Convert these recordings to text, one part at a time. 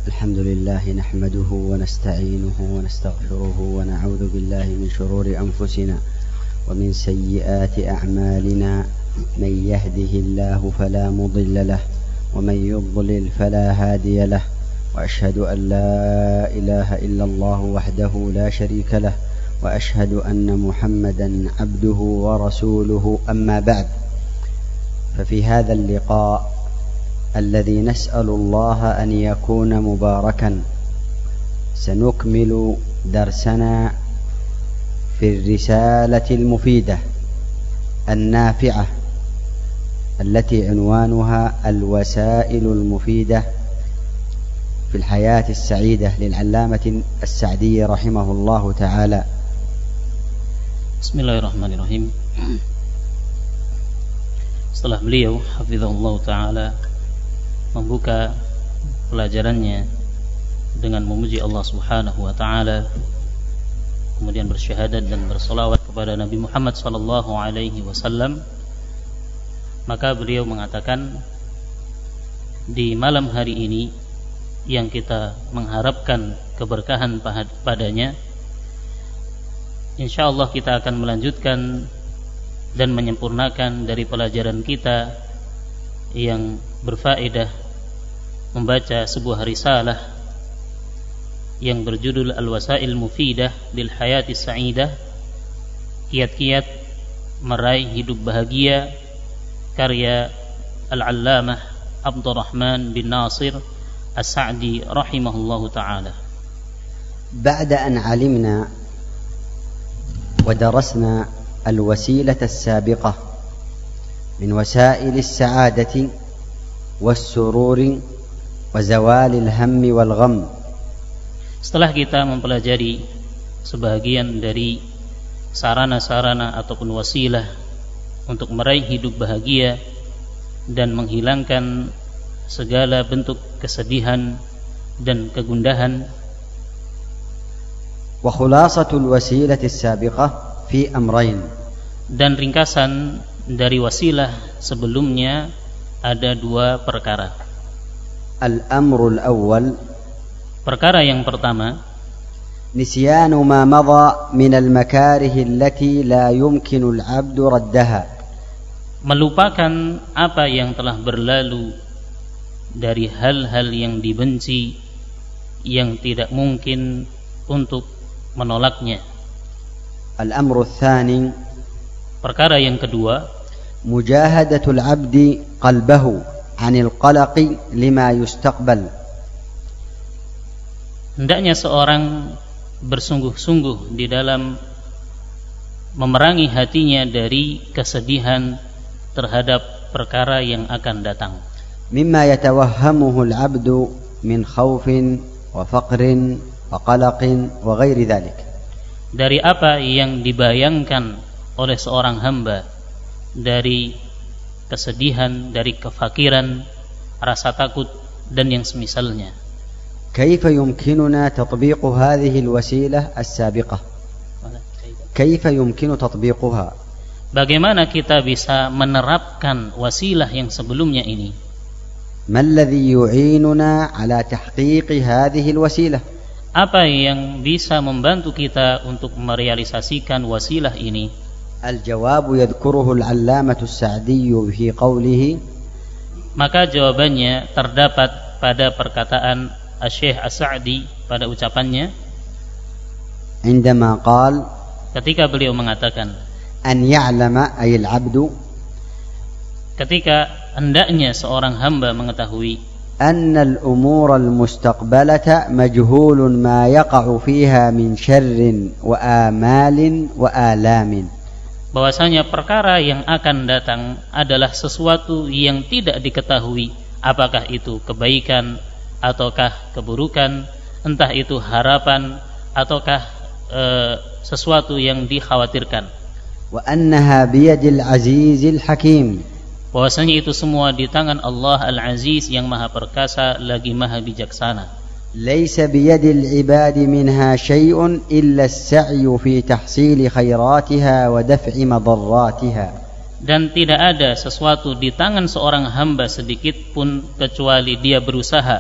الحمد لله نحمده ونستعينه ونستغفره ونعوذ بالله من شرور أنفسنا ومن سيئات أعمالنا من يهده الله فلا مضل له ومن يضلل فلا هادي له وأشهد أن لا إله إلا الله وحده لا شريك له وأشهد أن محمدا عبده ورسوله. أما بعد، ففي هذا اللقاء الذي نسأل الله أن يكون مباركا سنكمل درسنا في الرسالة المفيدة النافعة التي عنوانها الوسائل المفيدة في الحياة السعيدة للعلامة السعدي رحمه الله تعالى. Bismillahirrahmanirrahim. Setelah beliau hafizahullah ta'ala membuka pelajarannya dengan memuji Allah subhanahu wa ta'ala, kemudian bersyahadat dan bersolawat kepada Nabi Muhammad sallallahu alaihi wasallam, maka beliau mengatakan, di malam hari ini yang kita mengharapkan keberkahan padanya, insyaallah kita akan melanjutkan dan menyempurnakan dari pelajaran kita yang berfaedah, membaca sebuah risalah yang berjudul Al-Wasail Mufidah lil Hayati Sa'idah, kiat-kiat meraih hidup bahagia, karya Al-Allamah Abdurrahman bin Nasir As-Sa'di rahimahullahu ta'ala. بعد أن علمنا ودرسنا الوسيلة السابقة من وسائل السعادة والسرور وزوال الهم والغم. Setelah kita mempelajari sebahagian dari sarana-sarana ataupun wasilah untuk meraih hidup bahagia dan menghilangkan segala bentuk kesedihan dan kegundahan, وخلاصة الوسيلة السابقة في أمرين. Dan ringkasan dari wasilah sebelumnya ada dua perkara. الأمر الأول، perkara yang pertama, نسيان ما مضى من المكاره التي لا يمكن العبد ردها. melupakan apa yang telah berlalu dari hal-hal yang dibenci yang tidak mungkin untuk menolaknya. الأمر الثاني، perkara yang kedua, مجاهدة العبد قلبه عن القلق لما يستقبل. hendaknya seorang bersungguh-sungguh di dalam memerangi hatinya dari kesedihan terhadap perkara yang akan datang. مما يتوهمه العبد من خوف وفقر وقلق وغير ذلك. dari apa yang dibayangkan oleh seorang hamba dari kesedihan, dari kefakiran, rasa takut dan yang semisalnya. كيف يمكننا تطبيق هذه الوسيلة السابقة؟ كيف يمكن تطبيقها؟ bagaimana kita bisa menerapkan wasilah yang sebelumnya ini? ما الذي يعيننا على تحقيق هذه الوسيلة؟ apa yang bisa membantu kita untuk merealisasikan wasilah ini? الجواب يذكره العلامة السعدي في قوله، maka jawabannya terdapat pada perkataan Syekh As-Sa'di pada ucapannya عندما قال، ketika beliau mengatakan, أن يعلم أي العبد، ketika hendaknya seorang hamba mengetahui أن الأمور المستقبلة مجهول ما يقع فيها من شر وآمال وآلام. bahwasanya perkara yang akan datang adalah sesuatu yang tidak diketahui, apakah itu kebaikan ataukah keburukan, entah itu harapan ataukah sesuatu yang dikhawatirkan. وأنها بيد العزيز الحكيم. bahwasanya itu semua di tangan Allah Al-Aziz yang maha perkasa lagi maha bijaksana. ليس بيد العباد منها شيء إلا السعي في تحصيل خيراتها ودفع مضراتها. Dan tidak ada sesuatu di tangan seorang hamba sedikit pun kecuali dia berusaha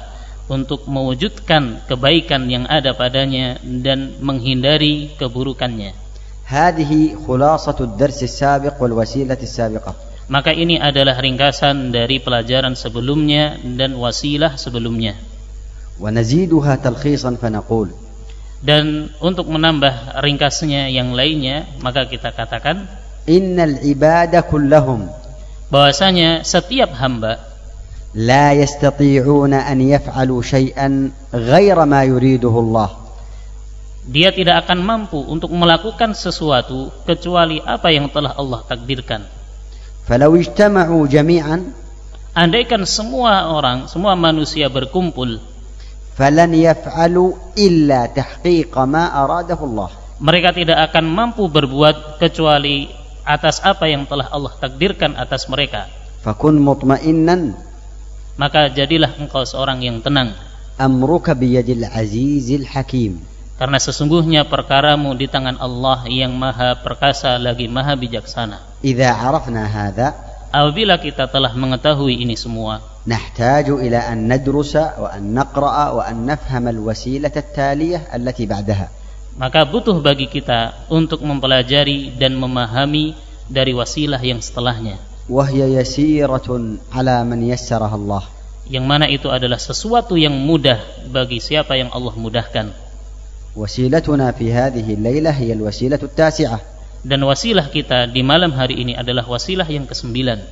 untuk mewujudkan kebaikan yang ada padanya dan menghindari keburukannya. هذه خلاصة الدرس السابق والوسيلة السابقة. Maka ini adalah ringkasan dari pelajaran sebelumnya dan wasilah sebelumnya. ونزيدها تلخيصا فنقول. Dan untuk menambah ringkasnya yang lainnya, maka kita katakan إن العباد كلهم bahwasanya setiap hamba لا يستطيعون أن يفعلوا شيئا غير ما يريده الله. dia tidak akan mampu untuk melakukan sesuatu kecuali apa yang telah Allah takdirkan. فلو اجتمعوا جميعا Andaikan semua orang, semua manusia berkumpul, فلن يفعلوا إلا تحقيق ما أراده الله. mereka tidak akan mampu berbuat kecuali atas apa yang telah Allah takdirkan atas mereka. فكن مطمئنا Maka jadilah engkau seorang yang tenang, أمرك بيد العزيز الحكيم. karena sesungguhnya perkaramu di tangan Allah yang maha perkasa lagi maha bijaksana. إذا عرفنا هذا Apabila kita telah mengetahui ini semua, نحتاج إلى أن ندرس وأن نقرأ وأن نفهم الوسيلة التالية التي بعدها. maka butuh bagi kita untuk mempelajari dan memahami dari wasilah yang setelahnya, وهي يسيرة على من يسرها الله. yang mana itu adalah sesuatu yang mudah bagi siapa yang Allah mudahkan. وسيلتنا في هذه الليلة هي الوسيلة التاسعة. Dan wasilah kita di malam hari ini adalah wasilah yang ke-9,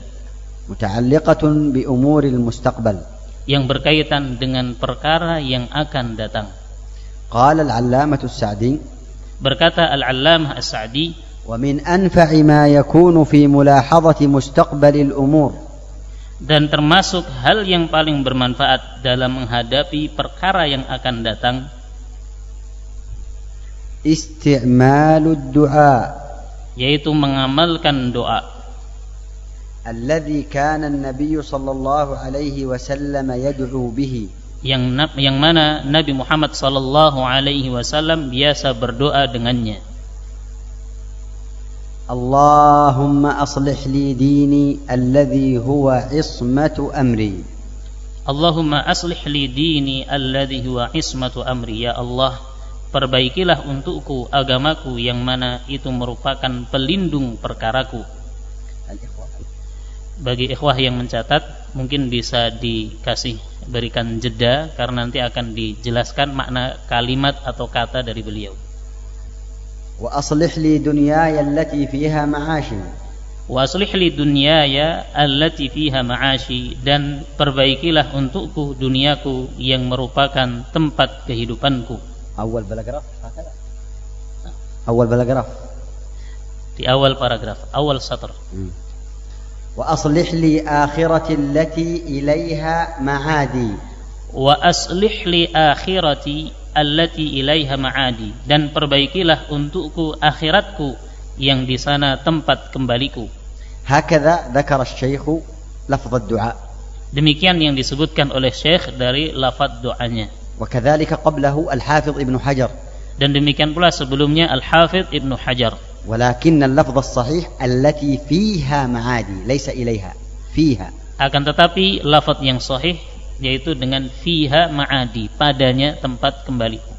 متعلقة بأمور المستقبل. yang berkaitan dengan perkara yang akan datang. قال العلامة السعدي Berkata Al-Allamah As-Sa'di, ومن أنفع ما يكون في ملاحظة مستقبل الأمور dan termasuk hal yang paling bermanfaat dalam menghadapi perkara yang akan datang, استعمال الدعاء yaitu mengamalkan doa الذي كان النبي صلى الله عليه وسلم يدعو به. yang mana Nabi Muhammad sallallahu alaihi wasallam biasa berdoa dengannya. اللهم أصلح لي ديني الذي هو عصمة أمري. Allahumma aslih li dini alladhi huwa ismatu amri. Ya Allah, perbaikilah untukku agamaku yang mana itu merupakan pelindung perkaraku. Bagi ikhwah yang mencatat, mungkin bisa berikan jeda karena nanti akan dijelaskan makna kalimat atau kata dari beliau. وأصلح لي دنياي التي فيها معاشي. Wa aslih li dunyaya allati fiha ma'ashi, dan perbaikilah untukku duniaku yang merupakan tempat kehidupanku. أول باراجراف هكذا. أول باراجراف. Di awal paragraf, awal satr. وأصلح لي آخرتي التي إليها معادي. Wa aslih li akhirati allati ilaiha ma'adi, dan perbaikilah untukku akhiratku yang di sana tempat kembaliku. هكذا ذكر الشيخ لفظ الدعاء. Demikian yang disebutkan oleh Syekh dari lafaz doanya. وكذلك قبله الحافظ ابن حجر. Dan demikian pula sebelumnya Al-Hafidh Ibnu Hajar. ولكن اللفظ الصحيح التي فيها معادي ليس إليها. فيها. Akan tetapi lafaz yang sahih yaitu dengan fiha ma'adi, padanya tempat kembaliku.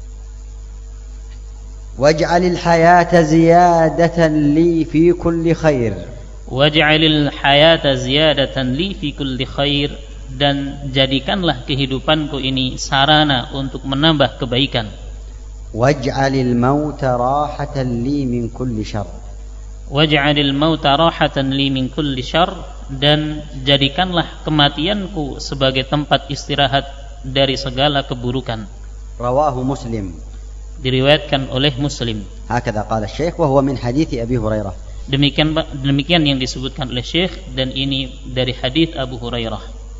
واجعل الحياة زيادة لي في كل خير. Waj'alil hayata ziyadatan li fi kulli khair, dan jadikanlah kehidupanku ini sarana untuk menambah kebaikan. واجعل الموت راحة لي من كل شر. Waj'alil mauta rahatan li min kulli syarr, dan jadikanlah kematianku sebagai tempat istirahat dari segala keburukan. رواه مسلم. Diriwayatkan oleh Muslim. هكذا قال الشيخ وهو من حديث أبي هريرة. Demikian yang disebutkan oleh Syekh, dan ini dari hadis Abu Hurairah.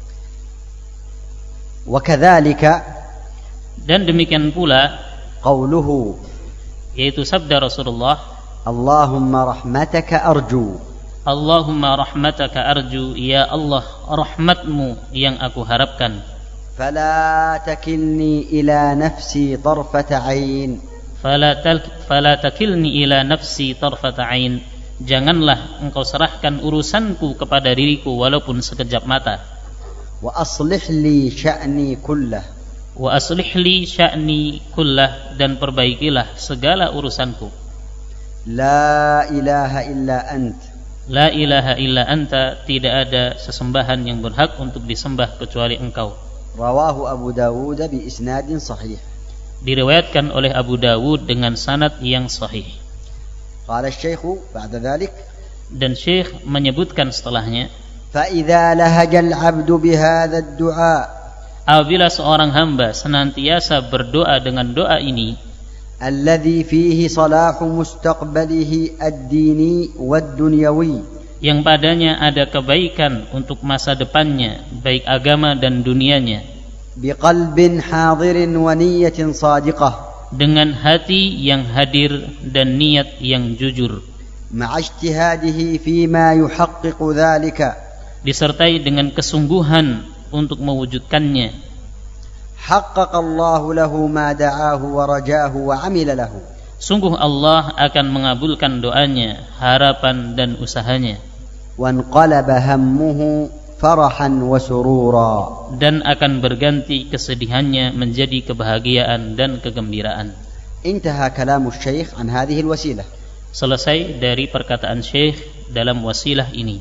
وكذلك Dan demikian pula قوله yaitu sabda Rasulullah, اللهم رحمتك أرجو. Allahumma rahmataka arju, ya Allah, rahmatmu yang aku harapkan. فلا تكلني إلى نفسي طرفة عين. Fala takilni ila nafsi tarfata ain, janganlah engkau serahkan urusanku kepada diriku walaupun sekejap mata. وأصلح لي شأني كله. Wa aslih li sya'ni kullah, dan perbaikilah segala urusanku. La ilaha illa ant. La ilaha illa anta, tidak ada sesembahan yang berhak untuk disembah kecuali Engkau. Rawahu Abu Dawud bi isnadin sahih. Diriwayatkan oleh Abu Dawud dengan sanad yang sahih. Qala asy-syaikh ba'da dzalik, dan Syekh menyebutkan setelahnya, fa idza lahaja al-'abdu bi hadzal du'a, apabila seorang hamba senantiasa berdoa dengan doa ini, alladzi fihi salahu mustaqbalihi ad-dini wad-dunyawi, yang padanya ada kebaikan untuk masa depannya, baik agama dan dunianya, biqalbin hadirin wa niyyatin shadiqah, dengan hati yang hadir dan niat yang jujur, ma'a ijtihadihi fima yuhaqqiqu dzalika, disertai dengan kesungguhan untuk mewujudkannya. haqqaqa Allahu lahu ma da'ahu wa rajahu wa 'amila lahu, Sungguh Allah akan mengabulkan doanya, harapan dan usahanya. wanqalaba hammuhu farahan wa surura, dan akan berganti kesedihannya menjadi kebahagiaan dan kegembiraan. Intaha kalamu syekh an hadhihi alwasilah. Selesai dari perkataan Syekh dalam wasilah ini.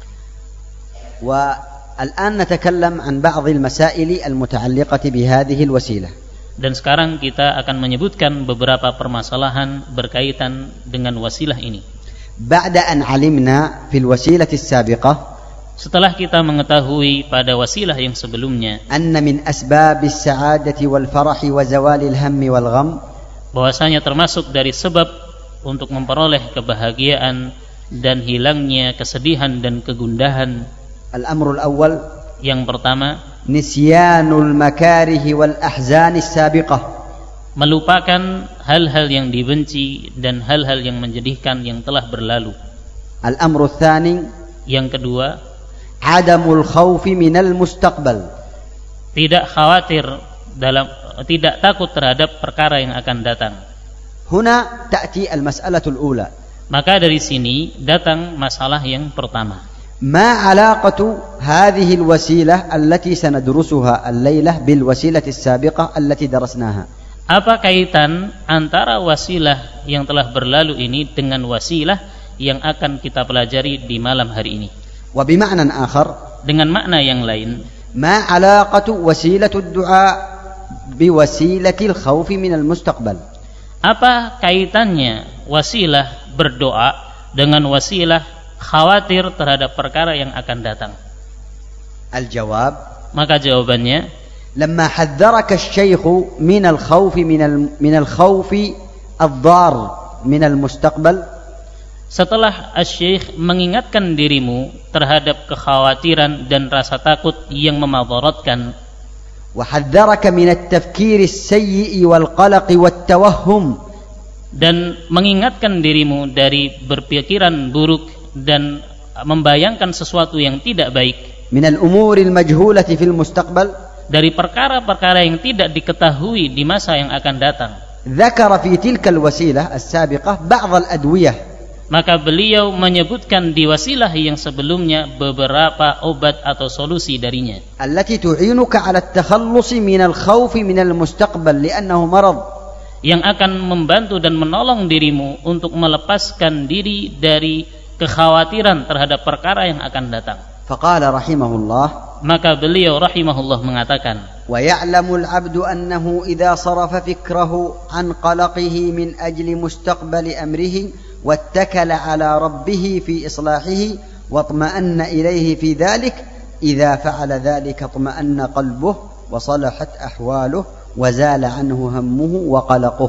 والآن نتكلم عن بعض المسائل المتعلقة بهذه الوسيلة. Dan sekarang kita akan menyebutkan beberapa permasalahan berkaitan dengan wasilah ini. بعد أن علمنا في الوسيلة السابقة, setelah kita mengetahui pada wasilah yang sebelumnya, أن من أسباب السعادة والفرح وزوال الهم والغم, bahwasanya termasuk dari sebab untuk memperoleh kebahagiaan dan hilangnya kesedihan dan kegundahan, الأمر الأول, yang pertama, نسيان المكاره والأحزان السابقة, melupakan hal-hal yang dibenci dan hal-hal yang menyedihkan yang telah berlalu. الأمر الثاني, yang kedua, عدم الخوف من المستقبل, tidak takut terhadap perkara yang akan datang. هنا تأتي المسألة الأولى. Maka dari sini datang masalah yang pertama. ما علاقة هذه الوسيلة التي سندرسها الليلة بالوسيلة السابقة التي درسناها؟ Apa kaitan antara wasilah yang telah berlalu ini dengan wasilah yang akan kita pelajari di malam hari ini? وبمعنى آخر, dengan makna yang lain, ما علاقة وسيلة الدعاء بوسيلة الخوف من المستقبل؟ Apa kaitannya wasilah berdoa dengan wasilah khawatir terhadap perkara yang akan datang? الجواب, maka jawabannya, لما حذرك الشيخ من الخوف الضار من المستقبل, setelah Asy-Syaikh mengingatkan dirimu terhadap kekhawatiran dan rasa takut yang memadaratkan, وحذرك من التفكير السيء والقلق والتوهم, dan mengingatkan dirimu dari berpikiran buruk dan membayangkan sesuatu yang tidak baik, من الأمور المجهولة في المستقبل, dari perkara-perkara yang tidak diketahui di masa yang akan datang. ذكر في تلك الوسيلة السابقة بعض الأدوية, maka beliau menyebutkan di wasilah yang sebelumnya beberapa obat atau solusi darinya, التي تعينك على التخلص من الخوف من المستقبل لأنه مرض, yang akan membantu dan menolong dirimu untuk melepaskan diri dari kekhawatiran terhadap perkara yang akan datang. فقال رحمه الله, maka beliau rahimahullah mengatakan, ويعلم العبد أنه إذا صرف فكره عن قلقه من أجل مستقبل أمره واتكل على ربه في إصلاحه واطمأن إليه في ذلك, إذا فعل ذلك اطمأن قلبه وصلحت أحواله وزال عنه همه وقلقه.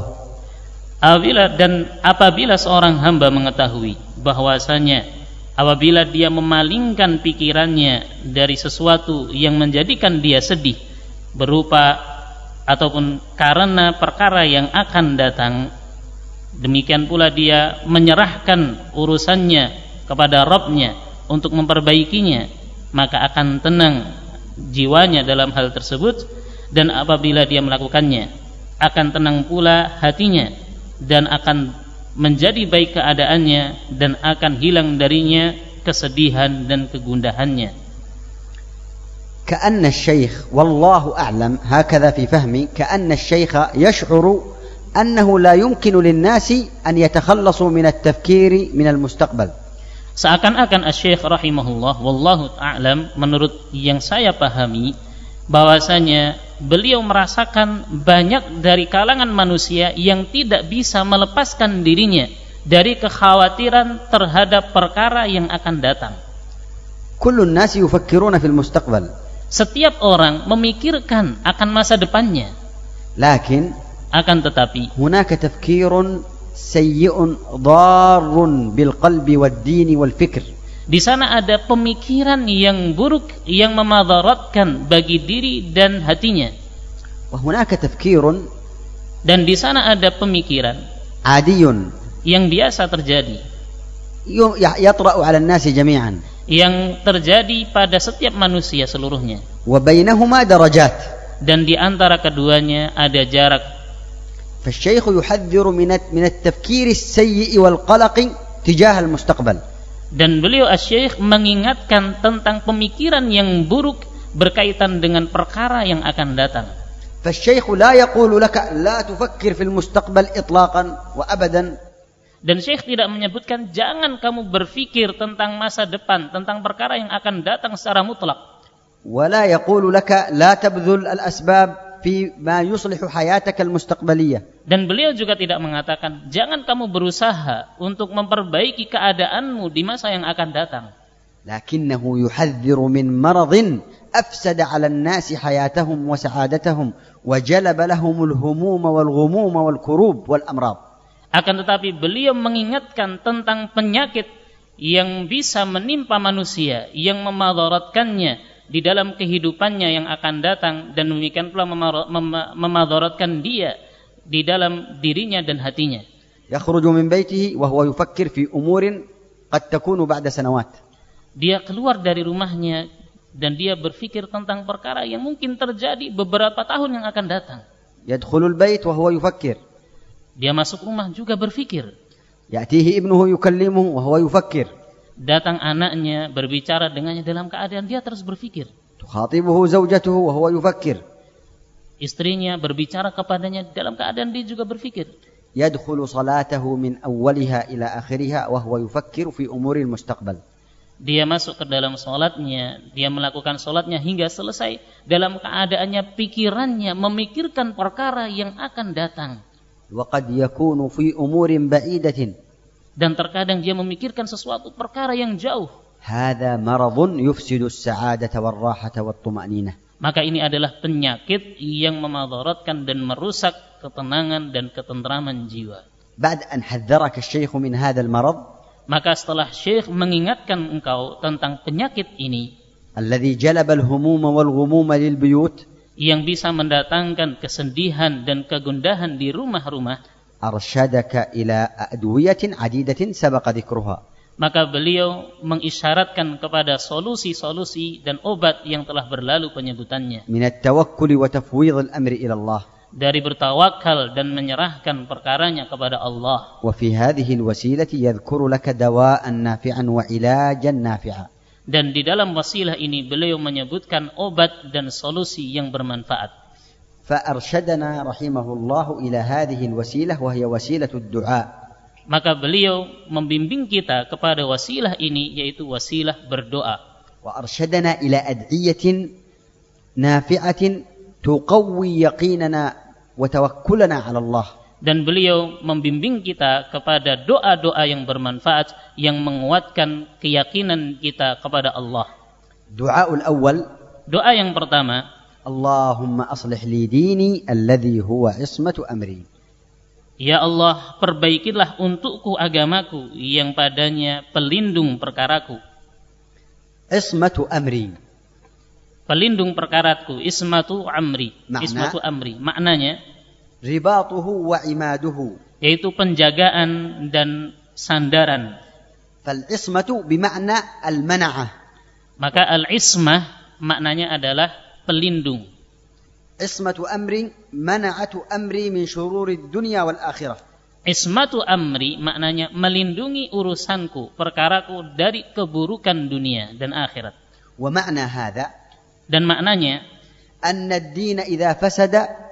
Apabila seorang hamba mengetahui bahwasanya apabila dia memalingkan pikirannya dari sesuatu yang menjadikan dia sedih berupa ataupun karena perkara yang akan datang, demikian pula dia menyerahkan urusannya kepada Rabb-nya untuk memperbaikinya, maka akan tenang jiwanya dalam hal tersebut, dan apabila dia melakukannya akan tenang pula hatinya dan akan menjadi baik keadaannya dan akan hilang darinya kesedihan dan kegundahannya. كأن الشيخ والله أعلم هكذا في فهمي كأن الشيخ يشعر أنه لا يمكن للناس أن يتخلصوا من التفكير من المستقبل. Seakan-akan Asy-Syaikh rahimahullah wallahu a'lam, menurut yang saya pahami, bahwasanya beliau merasakan banyak dari kalangan manusia yang tidak bisa melepaskan dirinya dari kekhawatiran terhadap perkara yang akan datang. كل الناس يفكرون في المستقبل. Setiap orang memikirkan akan masa depannya. لكن akan tetapi هناك تفكير سيء ضار بالقلب والدين والفكر. Di sana ada pemikiran yang buruk yang memadaratkan bagi diri dan hatinya. وهناك تفكير Dan di sana ada pemikiran عادي yang biasa terjadi, يطرأ على الناس جميعا. yang terjadi pada setiap manusia seluruhnya. وبينهما درجات. Dan di antara keduanya ada jarak. فالشيخ يحذر من التفكير السيء والقلق تجاه المستقبل. Dan beliau Asy-Syaikh mengingatkan tentang pemikiran yang buruk berkaitan dengan perkara yang akan datang. فالشيخ لا يقول لك لا تفكر في المستقبل إطلاقا وأبدا. Dan Syekh tidak menyebutkan jangan kamu berfikir tentang masa depan, tentang perkara yang akan datang secara mutlak. ولا يقول لك لا تبذل الأسباب في ما يصلح حياتك المستقبلية. Dan beliau juga tidak mengatakan jangan kamu berusaha untuk memperbaiki keadaanmu di masa yang akan datang. لكنه يحذر من مرض أفسد على الناس حياتهم وسعادتهم وجلب لهم الهموم والغموم والكروب والأمراض. Akan tetapi beliau mengingatkan tentang penyakit yang bisa menimpa manusia, yang memadaratkannya di dalam kehidupannya yang akan datang, dan demikian pula memadaratkan dia di dalam dirinya dan hatinya. يخرج من بيته وهو يفكر في أمور قد تكون بعد سنوات. Dia keluar dari rumahnya dan dia berpikir tentang perkara yang mungkin terjadi beberapa tahun yang akan datang. يدخل البيت وهو يفكر. Dia masuk rumah juga berpikir. يأتيه ابنه يكلمه وهو يفكر. Datang anaknya berbicara dengannya dalam keadaan dia terus berpikir. تخاطبه زوجته وهو يفكر. Istrinya berbicara kepadanya dalam keadaan dia juga berpikir. يدخل صلاته من أولها إلى آخرها وهو يفكر في أمور المستقبل. Dia masuk ke dalam salatnya, dia melakukan salatnya hingga selesai dalam keadaannya pikirannya memikirkan perkara yang akan datang. وقد يكون في أمور بعيدة. Dan terkadang dia memikirkan sesuatu perkara yang jauh. هذا مرض يفسد السعادة والراحة والطمأنينة. Maka ini adalah penyakit yang memadaratkan dan merusak ketenangan dan ketentraman jiwa. بعد أن حذرك الشيخ من هذا المرض. Maka setelah Syekh mengingatkan engkau tentang penyakit ini, الذي جلب الهموم والغموم للبيوت, yang bisa mendatangkan kesedihan dan kegundahan di rumah-rumah, أرشدك إلى أدوية عديدة سبق ذكرها. Maka beliau mengisyaratkan kepada solusi-solusi dan obat yang telah berlalu penyebutannya. من التوكل وتفويض الأمر إلى الله. Dari bertawakal dan menyerahkan perkaranya kepada Allah. وفي هذه الوسيلة يذكر لك دواء نافعا وعلاجا نافعا. Dan di dalam wasilah ini beliau menyebutkan obat dan solusi yang bermanfaat. فأرشدنا رحمه الله إلى هذه الوسيلة وهي وسيلة الدعاء. Maka beliau membimbing kita kepada wasilah ini, yaitu wasilah berdoa. وأرشدنا إلى أدعية نافعة تقوي يقيننا وتوكلنا على الله. Dan beliau membimbing kita kepada doa-doa yang bermanfaat yang menguatkan keyakinan kita kepada Allah. الدعاء الأول. Doa yang pertama, اللهم أصلح لي ديني الذي هو عصمة أمري. Ya Allah, perbaikilah untukku agamaku yang padanya pelindung perkaraku. عصمة أمري. Pelindung perkaraku, ismatu amri. Ismatu amri. Maknanya رباطه وعماده. Yaitu penjagaan dan sandaran. فالعصمة بمعنى المنعة. Maka al-ismah maknanya adalah pelindung. عصمة أمري منعة أمري من شرور الدنيا والآخرة. Ismatu amri maknanya melindungi urusanku, perkaraku dari keburukan dunia dan akhirat. ومعنى هذا Dan maknanya أن الدين إذا فسد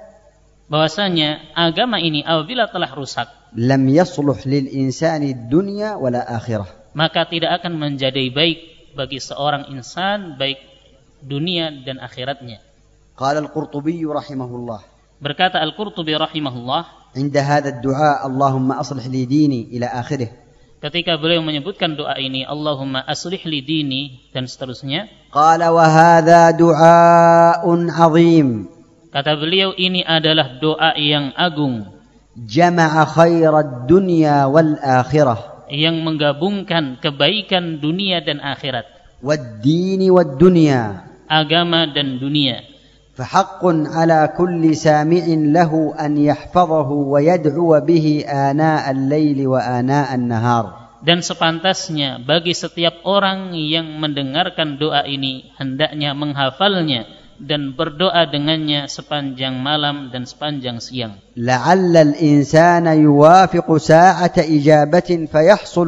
bahwasanya agama ini apabila telah rusak, لم يصلح للإنسان الدنيا ولا آخرة. maka tidak akan menjadi baik bagi seorang insan, baik dunia dan akhiratnya. قال القرطبي رحمه الله Berkata Al-Qurtubi rahimahullah عند هذا الدعاء اللهم أصلح لي ديني إلى آخره, ketika beliau menyebutkan doa ini, Allahumma aslih li dini dan seterusnya, قال وهذا دعاء عظيم kata beliau ini adalah doa yang agung جمع خير الدنيا والآخرة yang menggabungkan kebaikan dunia dan akhirat, والدين والدنيا, agama dan dunia. فحق على كل سامع له أن يحفظه ويدعو به آناء الليل وآناء النهار. Dan sepantasnya bagi setiap orang yang mendengarkan doa ini hendaknya menghafalnya dan berdoa dengannya sepanjang malam dan sepanjang siang. لعل الإنسان يوافق ساعة إجابة فيحصل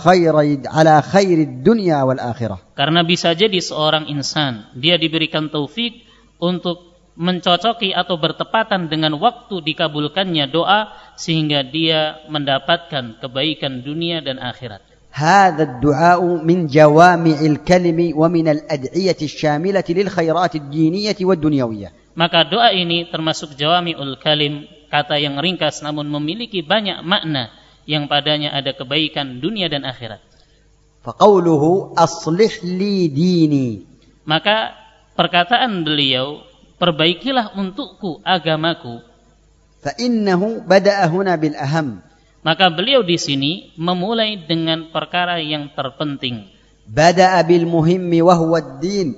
على خير الدنيا والآخرة. Karena bisa jadi seorang insan dia diberikan taufik untuk mencocoki atau bertepatan dengan waktu dikabulkannya doa sehingga dia mendapatkan kebaikan dunia dan akhirat. هذا الدعاء من جوامع الكلم ومن الأدعية الشاملة للخيرات الدينية والدنيوية. Maka doa ini termasuk jawami'ul kalim, kata yang ringkas namun memiliki banyak makna yang padanya ada kebaikan dunia dan akhirat. فقوله أصلح لي ديني, Maka perkataan beliau, perbaikilah untukku agamaku, فإنه بدأ هنا بالأهم. maka beliau di sini memulai dengan perkara yang terpenting, بدأ بالمهم وهو الدين,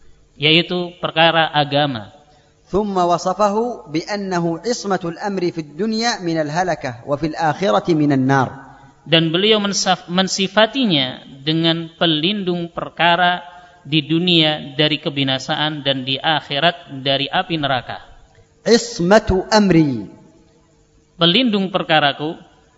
yaitu perkara agama. ثم وصفه بأنه عصمة الأمر في الدنيا من الهلكة وفي الآخرة من النار. Dan beliau mensifatinya dengan pelindung perkara di dunia dari kebinasaan dan di akhirat dari api neraka. عصمة أمري, Pelindung perkaraku,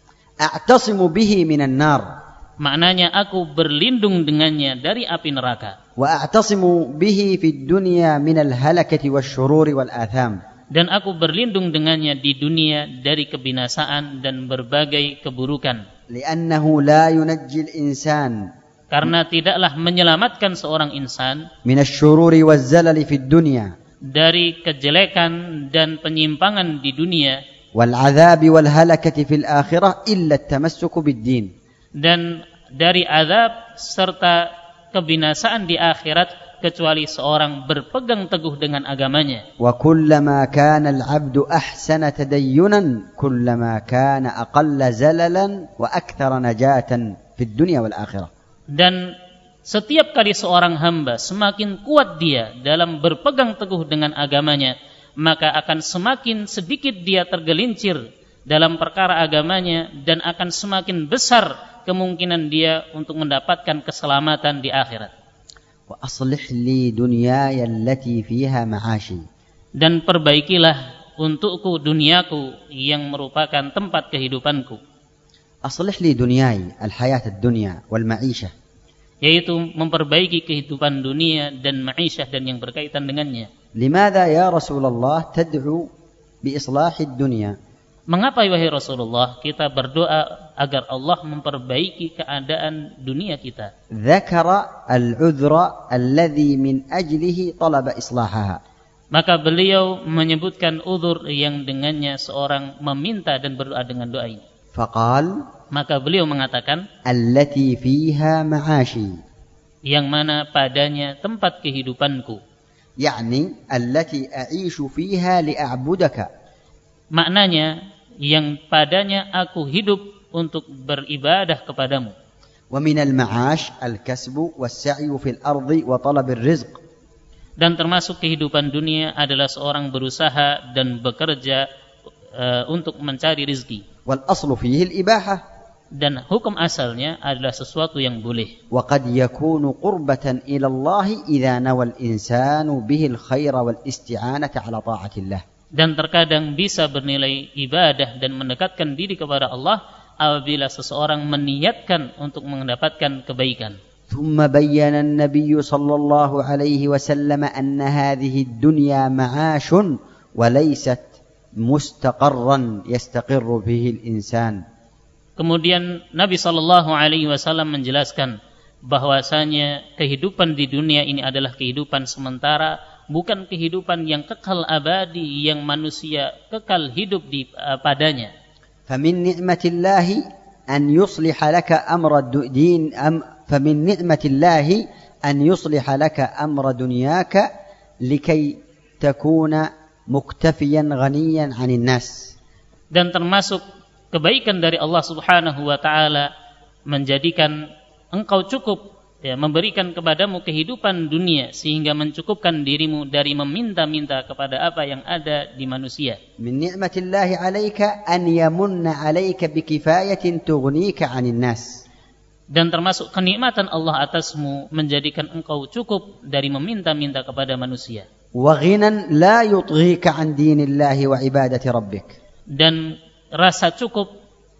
أعتصم به من النار, maknanya aku berlindung dengannya dari api neraka. وأعتصم به في الدنيا من الهلكة والشرور والآثام. Dan aku berlindung dengannya di dunia dari kebinasaan dan berbagai keburukan. لأنه لا ينجي الإنسان Karena tidaklah menyelamatkan seorang insan من الشرور والزلل في الدنيا dari kejelekan dan penyimpangan di dunia والعذاب والهلكة في الآخرة إلا التمسك بالدين. dan dari azab serta kebinasaan di akhirat kecuali seorang berpegang teguh dengan agamanya. وكلما كان العبد أحسن تدينا كلما كان أقل زللا وأكثر نجاة في الدنيا والآخرة. Dan setiap kali seorang hamba semakin kuat dia dalam berpegang teguh dengan agamanya, maka akan semakin sedikit dia tergelincir dalam perkara agamanya dan akan semakin besar kemungkinan dia untuk mendapatkan keselamatan di akhirat. وأصلح لي دنياي التي فيها معاشي. Dan perbaikilah untukku duniaku yang merupakan tempat kehidupanku. أصلح لي دنياي الحياة الدنيا والمعيشة. Yaitu memperbaiki kehidupan dunia dan ma'isyah dan yang berkaitan dengannya. لماذا يا رسول الله تدعو بإصلاح الدنيا؟ Mengapa wahai Rasulullah kita berdoa agar Allah memperbaiki keadaan dunia kita? ذكر العذر الذي من أجله طلب إصلاحها. Maka beliau menyebutkan uzur yang dengannya seorang meminta dan berdoa dengan doa ini. فقال Maka beliau mengatakan التي فيها معاشي, yang mana padanya tempat kehidupanku. يعني التي أعيش فيها لأعبدك. Maknanya yang padanya aku hidup untuk beribadah kepadamu. ومن المعاش الكسب والسعي في الأرض وطلب الرزق. Dan termasuk kehidupan dunia adalah seorang berusaha dan bekerja untuk mencari rezeki. والأصل فيه الإباحة. Dan hukum asalnya adalah sesuatu yang boleh. وقد يكون قربة إلى الله إذا نوى الإنسان به الخير والاستعانة على طاعة الله. Dan terkadang bisa bernilai ibadah dan mendekatkan diri kepada Allah apabila seseorang meniatkan untuk mendapatkan kebaikan. ثم بين النبي صلى الله عليه وسلم أن هذه الدنيا معاش وليست مستقرا يستقر به الإنسان. Kemudian Nabi Shallallahu Alaihi Wasallam menjelaskan bahwasanya kehidupan di dunia ini adalah kehidupan sementara, bukan kehidupan yang kekal abadi yang manusia kekal hidup padanya. فمن نعمة الله أن يصلح لك أمر الدين فمن نعمة الله أن يصلح لك أمر دنياك لكي تكون مكتفيا غنيا عن الناس. Dan termasuk kebaikan dari Allah Subhanahu wa taala menjadikan engkau cukup, ya, memberikan kepadamu kehidupan dunia sehingga mencukupkan dirimu dari meminta-minta kepada apa yang ada di manusia. Min ni'matillahi 'alaika an yamunna 'alaika bikifayah tughnika 'anil nas. Dan termasuk kenikmatan Allah atasmu menjadikan engkau cukup dari meminta-minta kepada manusia. Wa ghinan la yutghika 'an dinillahi wa ibadati rabbik. Dan rasa cukup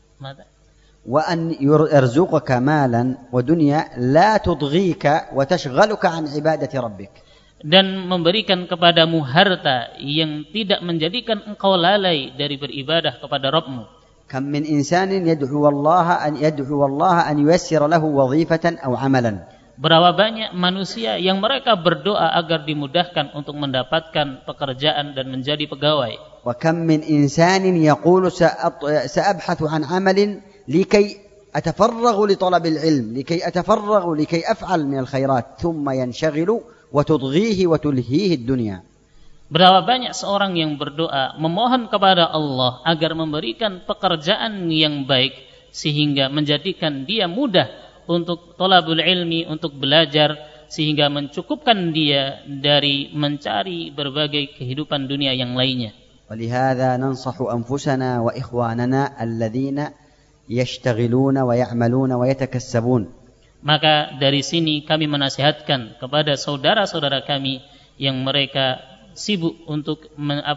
wa an yarzuqaka malan wa dunya la tudghika wa tashghaluka 'an ibadati rabbik. Dan memberikan kepadamu harta yang tidak menjadikan engkau lalai dari beribadah kepada Rabbmu. Kam min insanin yad'u Allah an yuyassira lahu wadhifatan aw 'amalan. Berapa banyak manusia yang mereka berdoa agar dimudahkan untuk mendapatkan pekerjaan dan menjadi pegawai. Wa kam min insanin yaqulu sa'abhathu 'an 'amalin likay atafarraghu li talab al-'ilm, likay atafarraghu likay af'al min al-khairat, thumma yanshaghilu wa tudghihi wa tulhihi ad-dunya. Berapa banyak seorang yang berdoa memohon kepada Allah agar memberikan pekerjaan yang baik sehingga menjadikan dia mudah untuk thalabul ilmi, untuk belajar, sehingga mencukupkan dia dari mencari berbagai kehidupan dunia yang lainnya. Walihada nansahu anfusana wa ikhwanana alladhina yashtaghiluna wa ya'maluna wa yatakassabun. Maka dari sini kami menasihatkan kepada saudara-saudara kami yang mereka sibuk untuk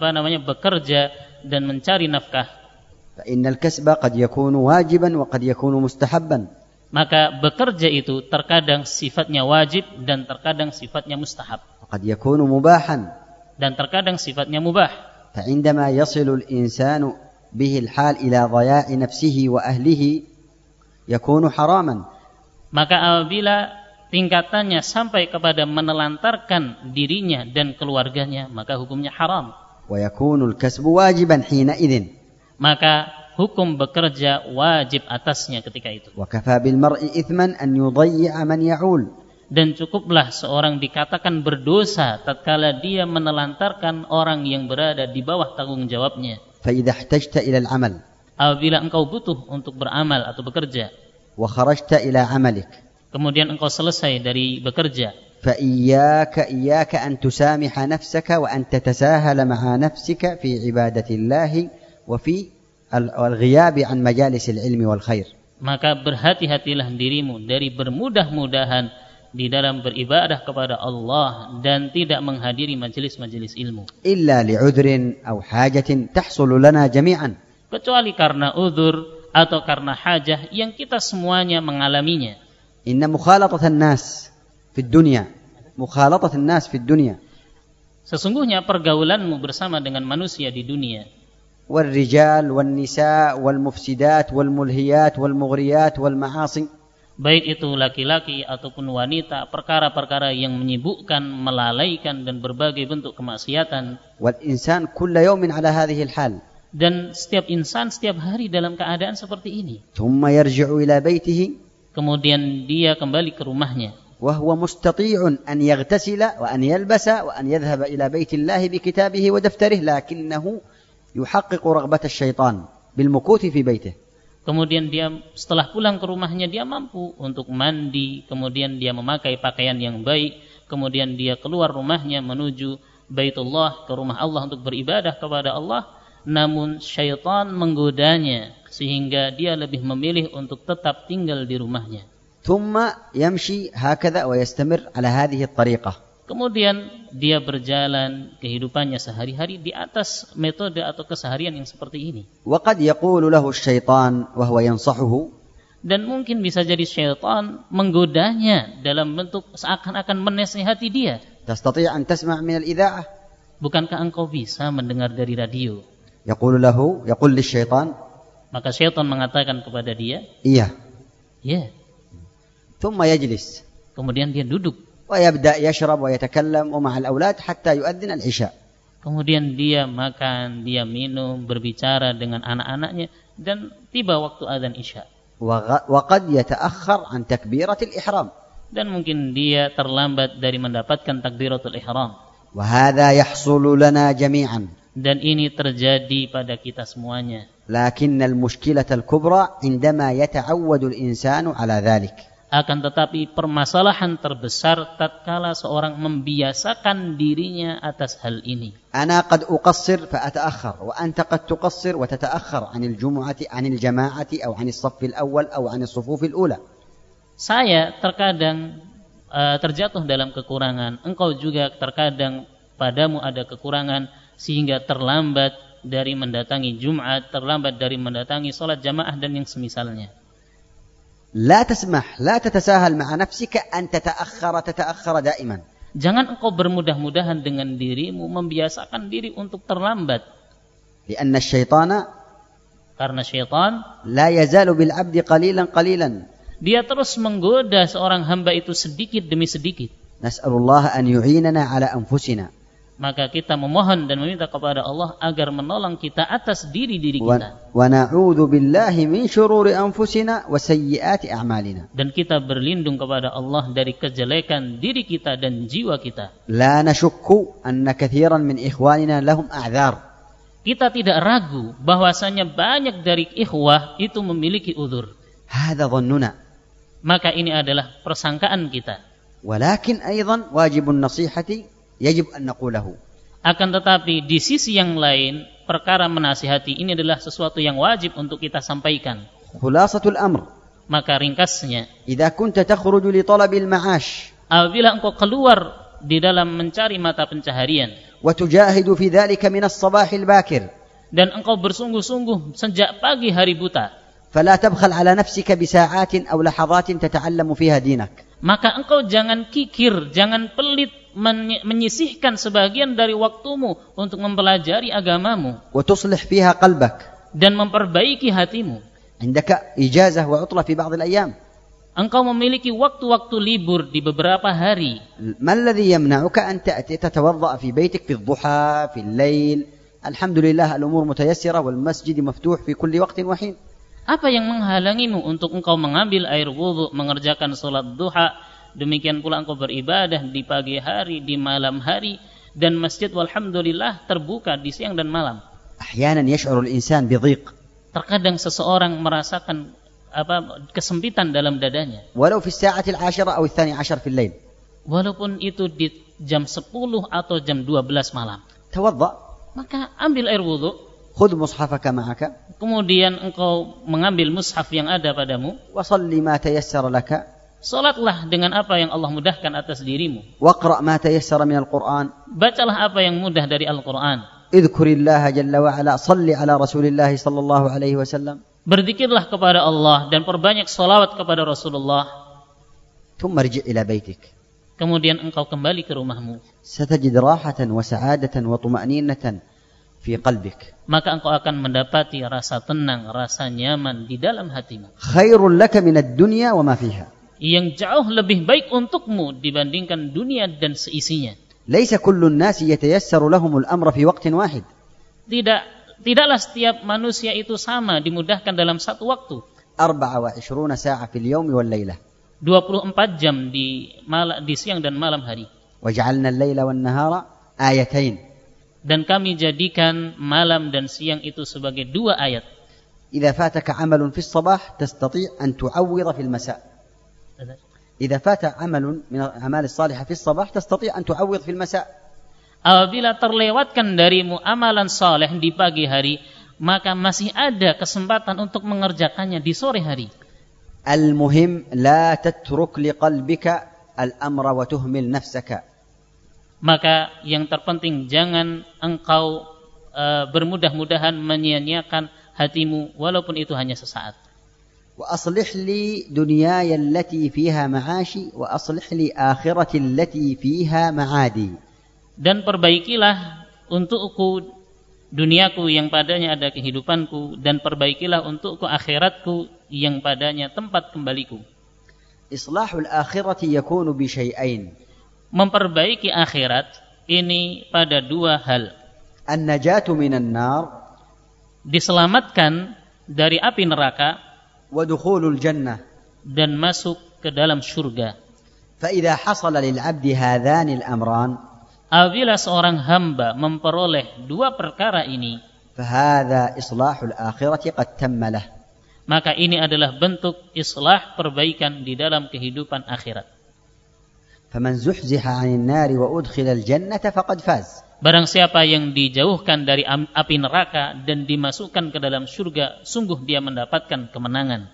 bekerja dan mencari nafkah. Fa innal kasba qad yakunu wajiban wa qad yakunu mustahabban. Maka bekerja itu terkadang sifatnya wajib dan terkadang sifatnya mustahab. Qad yakunu mubahan dan terkadang sifatnya mubah. Fa indama yasilu al-insanu bihi al-hal ila dhaya'i nafsihi wa ahlihi yakunu haraman. Maka apabila tingkatannya sampai kepada menelantarkan dirinya dan keluarganya, maka hukumnya haram. Wa yakunu al-kasbu wajiban hina idzin. Maka hukum bekerja wajib atasnya ketika itu. Wa kafa bil mar'i ithman an yudayyi'a man ya'ul. Dan cukuplah seorang dikatakan berdosa tatkala dia menelantarkan orang yang berada di bawah tanggung jawabnya. Fa idza ihtajta ila al-amal. Apabila engkau butuh untuk beramal atau bekerja. Wa kharajta ila 'amalik. Kemudian engkau selesai dari bekerja. Fa iyyaka an tusamiha nafsaka wa an tatasahala ma'a nafsika fi ibadatillahi wa fi al-ghiyabi an majalis al-ilmi wal khair. Maka berhati-hatilah dirimu dari bermudah-mudahan di dalam beribadah kepada Allah dan tidak menghadiri majelis-majelis ilmu. Illa li'udhrin aw hajatin tahsulu lana jami'an. Kecuali karena udzur atau karena hajah yang kita semuanya mengalaminya. Inna mukhalatatan nas fid dunya. Mukhalatatan nas fid dunya. Sesungguhnya pergaulanmu bersama dengan manusia di dunia. والرجال والنساء والمفسدات والملهيات والمغريات والمعاصي. Baik itu laki-laki ataupun wanita, perkara-perkara yang menyibukkan, melalaikan dan berbagai bentuk kemaksiatan. والإنسان كل يوم على هذه الحال. Dan setiap insan setiap hari dalam keadaan seperti ini. ثم يرجع إلى بيته. Kemudian dia kembali ke rumahnya. وهو مستطيع أن يغتسل وأن يلبس وأن يذهب إلى بيت الله بكتابه ودفتره لكنه يحقق رغبة الشيطان بالمكوث في بيته. Kemudian dia setelah pulang ke rumahnya dia mampu untuk mandi, kemudian dia memakai pakaian yang baik, kemudian dia keluar rumahnya menuju Baitullah, ke rumah Allah untuk beribadah kepada Allah, namun syaitan menggodanya sehingga dia lebih memilih untuk tetap tinggal di rumahnya. ثم يمشي هكذا ويستمر على هذه الطريقة. Kemudian dia berjalan kehidupannya sehari-hari di atas metode atau keseharian yang seperti ini. وقد يقول له الشيطان وهو ينصحه. Dan mungkin bisa jadi syaitan menggodanya dalam bentuk seakan-akan menasihati dia. تستطيع أن تسمع من الإذاعة. Bukankah engkau bisa mendengar dari radio? يقول للشيطان. Maka syaitan mengatakan kepada dia, iya. Ya. ثم يجلس. Kemudian dia duduk. ويبدأ يشرب ويتكلم ومع الأولاد حتى يؤذن العشاء. Kemudian dia makan, dia minum, berbicara dengan anak-anaknya dan tiba waktu azan Isya. وقد يتأخر عن تكبيرة الإحرام. Dan mungkin dia terlambat dari mendapatkan takbiratul ihram. وهذا يحصل لنا جميعا. Dan ini terjadi pada kita semuanya. لكن المشكلة الكبرى عندما يتعود الإنسان على ذلك. Akan tetapi permasalahan terbesar tatkala seorang membiasakan dirinya atas hal ini. أنا قد أقصر فأتأخر وأنت قد تقصر وتتأخر عن الجمعة عن الجماعة أو عن الصف الأول أو عن الصفوف الأولى. Saya terkadang terjatuh dalam kekurangan, engkau juga terkadang padamu ada kekurangan sehingga terlambat dari mendatangi Jumat, terlambat dari mendatangi salat jamaah dan yang semisalnya. لا تسمح لا تتساهل مع نفسك أن تتأخر دائما. Jangan engkau bermudah-mudahan dengan dirimu membiasakan diri untuk terlambat. لأن الشيطان karena syaitan لا يزال بالعبد قليلا. Dia terus menggoda seorang hamba itu sedikit demi sedikit. نسأل الله أن يعيننا على أنفسنا. Maka kita memohon dan meminta kepada Allah agar menolong kita atas diri-diri kita. وَنَعُوذُ بِاللَّهِ مِنْ شُرُورِ أَنفُسِنَا وَسَيِّئَاتِ أَعْمَالِنَا. Dan kita berlindung kepada Allah dari kejelekan diri kita dan jiwa kita. لَا نَشُكُّ أَنَّ كَثِيرًا مِنْ إِخْوَانِنَا لَهُمْ أَعْذَارٌ. Kita tidak ragu bahwasanya banyak dari ikhwah itu memiliki uzur. هذا ظننا. Maka ini adalah persangkaan kita. ولكن أيضا واجب النصيحة يجب أن نقوله. Akan tetapi di sisi yang lain, perkara menasihati ini adalah sesuatu yang wajib untuk kita sampaikan. خلاصة الأمر. Maka ringkasnya, إذا كنت تخرج لطلب المعاش. Apabila engkau keluar di dalam mencari mata pencaharian. وتجاهد في ذلك من الصباح الباكر. Dan engkau bersungguh-sungguh sejak pagi hari buta. فلا تبخل على نفسك بساعات أو لحظات تتعلم فيها دينك. Maka engkau jangan kikir, jangan pelit menyisihkan sebagian dari waktumu untuk mempelajari agamamu. وتصلح فيها قلبك. Dan memperbaiki hatimu. عندك إجازة وعطلة في بعض الأيام. Engkau memiliki waktu-waktu libur di beberapa hari. ما الذي يمنعك أن تتوضأ في بيتك في الضحى في الليل؟ الحمد لله الأمور متيسرة والمسجد مفتوح في كل وقت وحين. Apa yang menghalangimu untuk engkau mengambil air wudhu, mengerjakan salat duha, demikian pula engkau beribadah di pagi hari, di malam hari, dan masjid walhamdulillah terbuka di siang dan malam. أحيانا يشعر الإنسان بضيق. Terkadang seseorang merasakan kesempitan dalam dadanya. ولو في الساعة 10 أو 12 في الليل. Walaupun itu di jam 10 atau jam 12 malam. توضأ. Maka ambil air wudhu. خذ مصحفك معك. Kemudian engkau mengambil mushaf yang ada padamu. وصل ما تيسر لك. Salatlah dengan apa yang Allah mudahkan atas dirimu. واقرأ ما تيسر من القرآن. Bacalah apa yang mudah dari Al-Quran. اذكر الله جل وعلا. صل على رسول الله صلى الله عليه وسلم. Berzikirlah kepada Allah dan perbanyak salawat kepada Rasulullah. ثم ارجع إلى بيتك. Kemudian engkau kembali ke rumahmu. ستجد راحة وسعادة وطمأنينة في قلبك. Maka engkau akan mendapati rasa tenang, rasa nyaman di dalam hatimu. خير لك من الدنيا وما فيها. Yang jauh lebih baik untukmu dibandingkan dunia dan seisinya. ليس كل الناس يتيسر لهم الأمر في وقت واحد. Tidaklah setiap manusia itu sama dimudahkan dalam satu waktu. 24 ساعة في اليوم والليلة. 24 jam di siang dan malam hari. وجعلنا الليل والنهار آيتين. Dan kami jadikan malam dan siang itu sebagai dua ayat. إذا فاتك عمل في الصباح تستطيع أن تعوض في المساء. إذا فات عمل من الأعمال الصالحة في الصباح تستطيع أن تعوض في المساء. Apabila terlewatkan darimu amalan saleh di pagi hari, maka masih ada kesempatan untuk mengerjakannya di sore hari. المهم لا تترك لقلبك الأمر وتهمل نفسك. Maka yang terpenting jangan engkau bermudah-mudahan menyia-nyiakan hatimu walaupun itu hanya sesaat. وأصلح لي دنياي التي فيها معاشي وأصلح لي آخرتي التي فيها معادي. Dan perbaikilah untukku duniaku yang padanya ada kehidupanku, dan perbaikilah untukku akhiratku yang padanya tempat kembaliku. Islahul akhirati yakunu bi syai'ain. Memperbaiki akhirat ini pada dua hal. An-najatu minan nar, diselamatkan dari api neraka, wa dukhulul jannah, dan masuk ke dalam surga. Fa idza hasala lil 'abdi hadhani al-amran, apabila seorang hamba memperoleh dua perkara ini, fahadha islahul akhirati qad tamma lah, maka ini adalah bentuk islah perbaikan di dalam kehidupan akhirat. Faman zuhziha 'anil nari wa udkhila al-jannata faqad faz. Barang siapa yang dijauhkan dari api neraka dan dimasukkan ke dalam surga, sungguh dia mendapatkan kemenangan.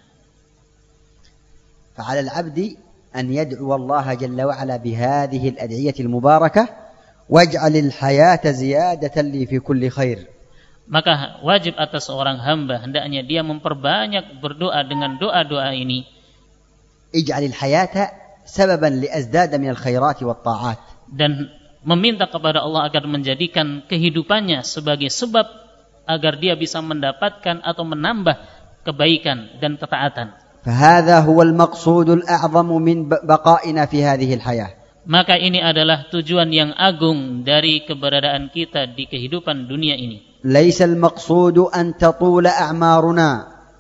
Fa'ala al-'abdi an yad'u Allah jalla wa 'ala bihadhihi al-ad'iyati al-mubarakah waj'al al-hayata ziyadatan li fi kulli khair. Maka wajib atas seorang hamba hendaknya dia memperbanyak berdoa dengan doa-doa ini. Ij'al al-hayata sababan li azdada min al-khairati wat ta'at. Dan meminta kepada Allah agar menjadikan kehidupannya sebagai sebab agar dia bisa mendapatkan atau menambah kebaikan dan ketaatan. فهذا هو المقصود الأعظم من بقائنا في هذه الحياة. Maka ini adalah tujuan yang agung dari keberadaan kita di kehidupan dunia ini. ليس المقصود أن تطول أعمارنا.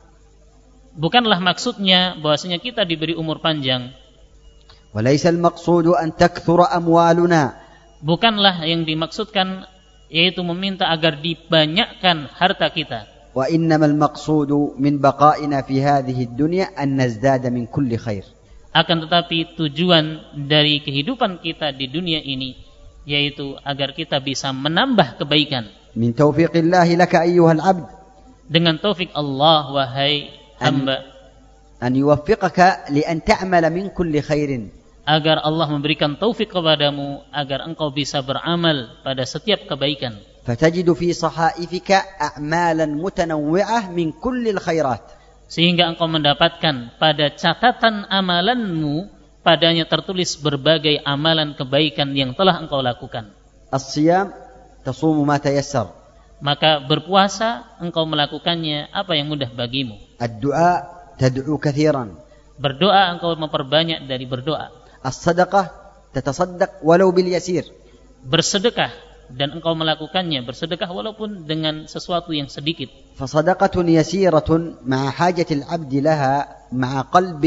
Bukanlah maksudnya bahwasanya kita diberi umur panjang. وليس المقصود أن تكثر أموالنا. Bukanlah yang dimaksudkan yaitu meminta agar dibanyakkan harta kita. وإنما المقصود من بقائنا في هذه الدنيا أن نزداد من كل خير. Akan tetapi tujuan dari kehidupan kita di dunia ini yaitu agar kita bisa menambah kebaikan. من توفيق الله لك أيها العبد. Dengan taufik Allah wahai hamba. أن يوفقك لأن تعمل من كل خير. Agar Allah memberikan taufik kepadamu agar engkau bisa beramal pada setiap kebaikan. فتجد في صحائفك أعمالا متنوعة من كل الخيرات. Sehingga engkau mendapatkan pada catatan amalanmu padanya tertulis berbagai amalan kebaikan yang telah engkau lakukan. الصيام تصوم ما تيسر. Maka berpuasa engkau melakukannya apa yang mudah bagimu. الدعاء تدعو كثيرا. Berdoa engkau memperbanyak dari berdoa. الصدقة تتصدق ولو باليسير. Bersedekah dan engkau melakukannya, bersedekah walaupun dengan sesuatu yang sedikit. فصدقة يسيرة مع حاجة العبد لها مع قلب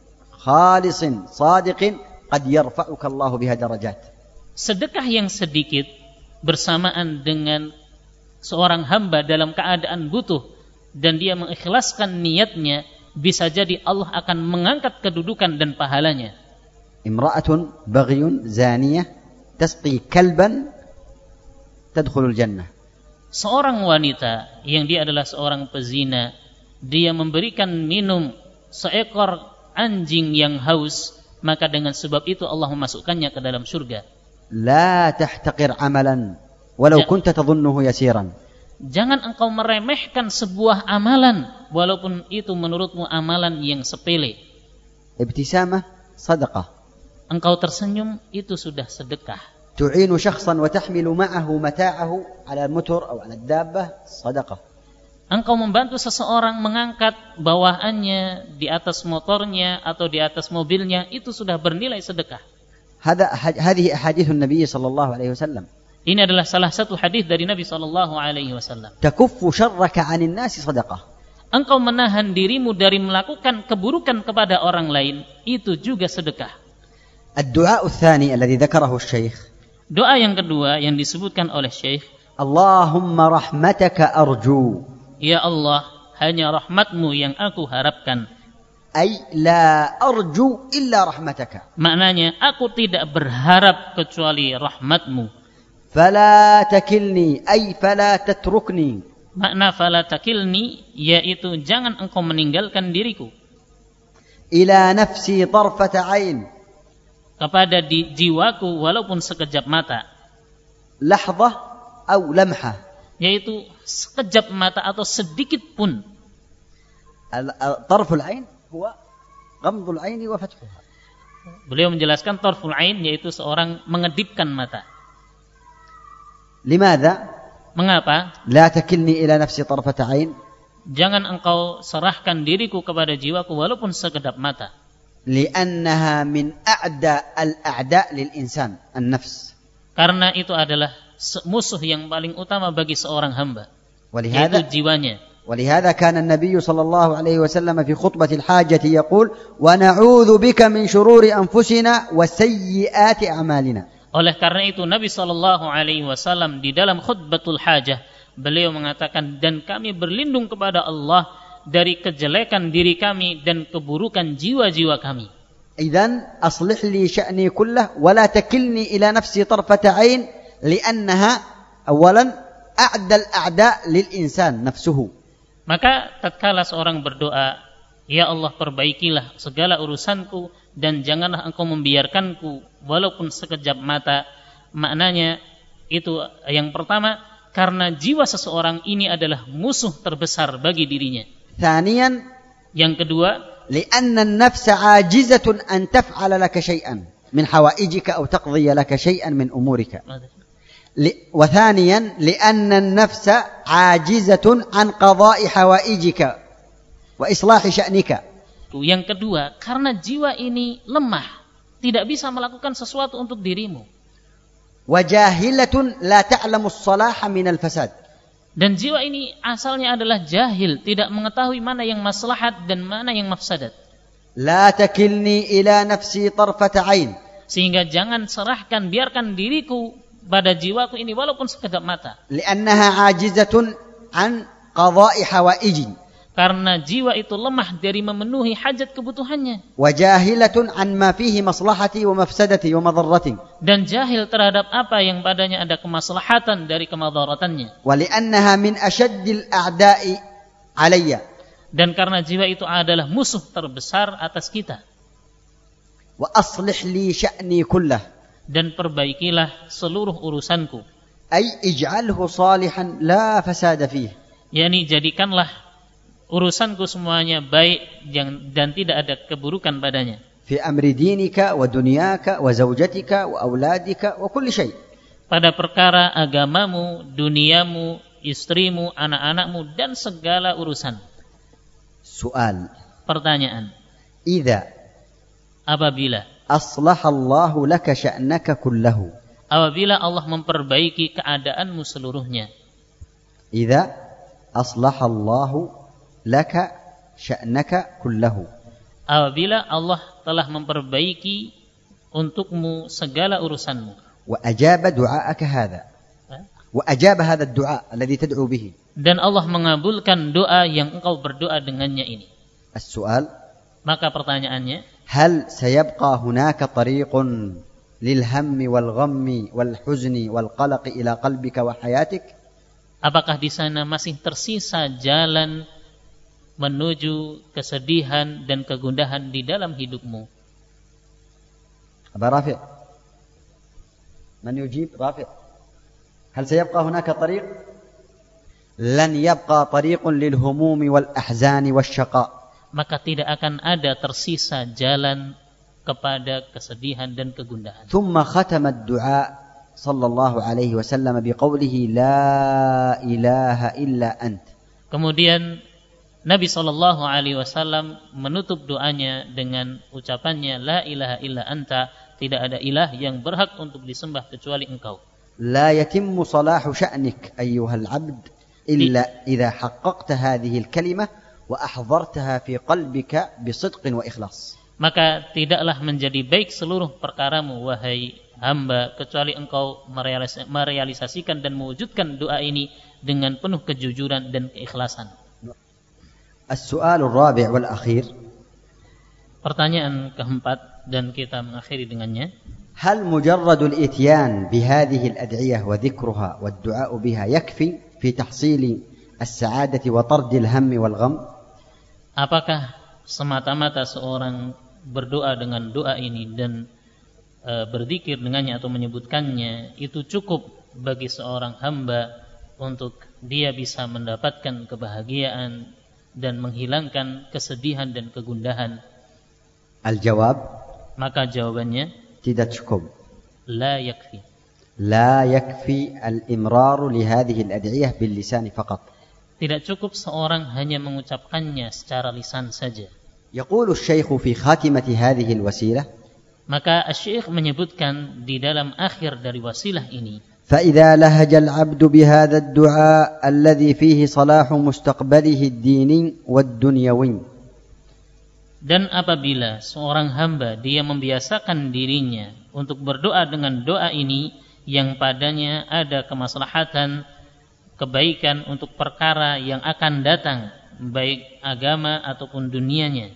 خالص صادق قد يرفعك الله بها درجات. Sedekah yang sedikit bersamaan dengan seorang hamba dalam keadaan butuh dan dia mengikhlaskan niatnya, bisa jadi Allah akan mengangkat kedudukan dan pahalanya. امرأة بغي زانية تسقي كلبا تدخل الجنة. Seorang wanita yang dia adalah seorang pezina, dia memberikan minum seekor anjing yang haus, maka dengan sebab itu Allah memasukkannya ke dalam surga. لا تحتقر عملا ولو كنت تظنه يسيرا. Jangan engkau meremehkan sebuah amalan walaupun itu menurutmu amalan yang sepele. ابتسامة صدقة. Engkau tersenyum itu sudah sedekah. تعين شخصا وتحمل معه متاعه على المتر أو على الدابة صدقة. Engkau membantu seseorang mengangkat bawahannya di atas motornya atau di atas mobilnya, itu sudah bernilai sedekah. هذه أحاديث النبي صلى الله عليه وسلم. Ini adalah salah satu hadis dari Nabi sallallahu alaihi wasallam. تكف شرك عن الناس صدقة. Engkau menahan dirimu dari melakukan keburukan kepada orang lain, itu juga sedekah. الدعاء الثاني الذي ذكره الشيخ. Doa yang kedua yang disebutkan oleh Syekh, اللهم رحمتك أرجو. Ya Allah, hanya rahmatmu yang aku harapkan. أي لا أرجو إلا رحمتك. Maknanya aku tidak berharap kecuali rahmatmu. فلا تكلني أي فلا تتركني. Makna fala takilni yaitu jangan engkau meninggalkan diriku. إلى نفسي طرفة عين. Kepada jiwaku walaupun sekejap mata. لحظة أو لمحة. Yaitu sekejap mata atau sedikit pun. طرف العين هو غمض العين وفتحها. Beliau menjelaskan tarful ain yaitu seorang mengedipkan mata. لماذا؟ Mengapa? لا تكلني إلى نفسي طرفة عين. Jangan engkau serahkan diriku kepada jiwaku walaupun sekedap mata. لأنها من أعدى الأعداء للإنسان النفس. Karena itu adalah musuh yang paling utama bagi seorang hamba. Yaitu jiwanya. ولهذا كان النبي صلى الله عليه وسلم في خطبة الحاجة يقول ونعوذ بك من شرور أنفسنا وسيئات أعمالنا. Oleh karena itu Nabi sallallahu alaihi wasallam di dalam khutbatul hajah beliau mengatakan, dan kami berlindung kepada Allah dari kejelekan diri kami dan keburukan jiwa-jiwa kami. إذن أصلح لي شأني كله ولا تكلني إلى نفسي طرفة عين لأنها أولا أعدى الأعداء للإنسان نفسه. Maka tatkala seorang berdoa, ya Allah perbaikilah segala urusanku dan janganlah engkau membiarkanku walaupun sekejap mata. Maknanya itu yang pertama, karena jiwa seseorang ini adalah musuh terbesar bagi dirinya. ثانيا, yang kedua, لأن النفس عاجزة أن تفعل لك شيئا من حوائجك أو تقضي لك شيئا من أمورك. وثانيا لأن النفس عاجزة عن قضاء حوائجك وإصلاح شأنك. Yang kedua, karena jiwa ini lemah, tidak bisa melakukan sesuatu untuk dirimu. وجاهلة لا تعلم الصلاح من الفساد. Dan jiwa ini asalnya adalah jahil, tidak mengetahui mana yang maslahat dan mana yang mafsadat. لا تكلني إلى نفسي طرفة عين. Sehingga jangan serahkan, biarkan diriku pada jiwaku ini walaupun sekedap mata. لأنها عاجزة عن قضاء حوائجي. Karena jiwa itu lemah dari memenuhi hajat kebutuhannya. وجاهلة عن ما فيه مصلحتي ومفسدتي ومضرتي. Dan jahil terhadap apa yang padanya ada kemaslahatan dari kemadaratannya. ولأنها من أشد الأعداء علي. Dan karena jiwa itu adalah musuh terbesar atas kita. وأصلح لي شأني كله. Dan perbaikilah seluruh urusanku. أي اجعله صالحا لا فساد فيه. Yani jadikanlah urusanku semuanya baik dan tidak ada keburukan padanya. في أمر دينك ودنياك وزوجتك وأولادك وكل شيء. Pada perkara agamamu, duniamu, istrimu, anak-anakmu dan segala urusan. سؤال. Pertanyaan. إذا Apabila أصلح الله لك شأنك كله. Apabila Allah memperbaiki keadaanmu seluruhnya. إذا أصلح الله لك شأنك كله. Apabila Allah telah memperbaiki untukmu segala urusanmu. وأجاب دعاءك هذا. وأجاب هذا الدعاء الذي تدعو به. Dan Allah mengabulkan doa yang engkau berdoa dengannya ini. السؤال. Maka pertanyaannya, هل سيبقى هناك طريق للهم والغم والحزن والقلق إلى قلبك وحياتك؟ apakah di sana masih tersisa jalan menuju kesedihan dan kegundahan di dalam hidupmu? أبا رافع، من يجيب؟ رافع. هل سيبقى هناك طريق؟ لن يبقى طريق للهموم والأحزان والشقاء. Maka tidak akan ada tersisa jalan kepada kesedihan dan kegundahan. ثم ختم الدعاء صلى الله عليه وسلم بقوله لا إله إلا أنت. Kemudian Nabi SAW menutup doanya dengan ucapannya, La ilaha illa anta, tidak ada ilah yang berhak untuk disembah kecuali engkau. لا يتم صلاح شأنك أيها العبد إلا إذا حققت هذه الكلمة وأحضرتها في قلبك بصدق وإخلاص. Maka tidaklah menjadi baik seluruh perkaramu, wahai hamba, kecuali engkau merealisasikan dan mewujudkan doa ini dengan penuh kejujuran dan keikhlasan. السؤال الرابع والأخير. Pertanyaan keempat dan kita mengakhiri dengannya. هل مجرد الإتيان بهذه الأدعية وذكرها والدعاء بها يكفي في تحصيل السعادة وطرد الهم والغم؟ Apakah semata-mata seorang berdoa dengan doa ini dan berzikir dengannya atau menyebutkannya itu cukup bagi seorang hamba untuk dia bisa mendapatkan kebahagiaan dan menghilangkan kesedihan dan kegundahan? Al-jawab, maka jawabannya tidak cukup. La yakfi. لا يكفي الإمرار لهذه الأدعية باللسان فقط. Tidak cukup seorang hanya mengucapkannya secara lisan saja. يقول الشيخ في خاتمة هذه الوسيلة. Maka Syekh menyebutkan di dalam akhir dari wasilah ini. فإذا لهج العبد بهذا الدعاء الذي فيه صلاح مستقبله الديني والدنيوي. Dan apabila seorang hamba dia membiasakan dirinya untuk berdoa dengan doa ini yang padanya ada kemaslahatan, kebaikan untuk perkara yang akan datang, baik agama ataupun dunianya.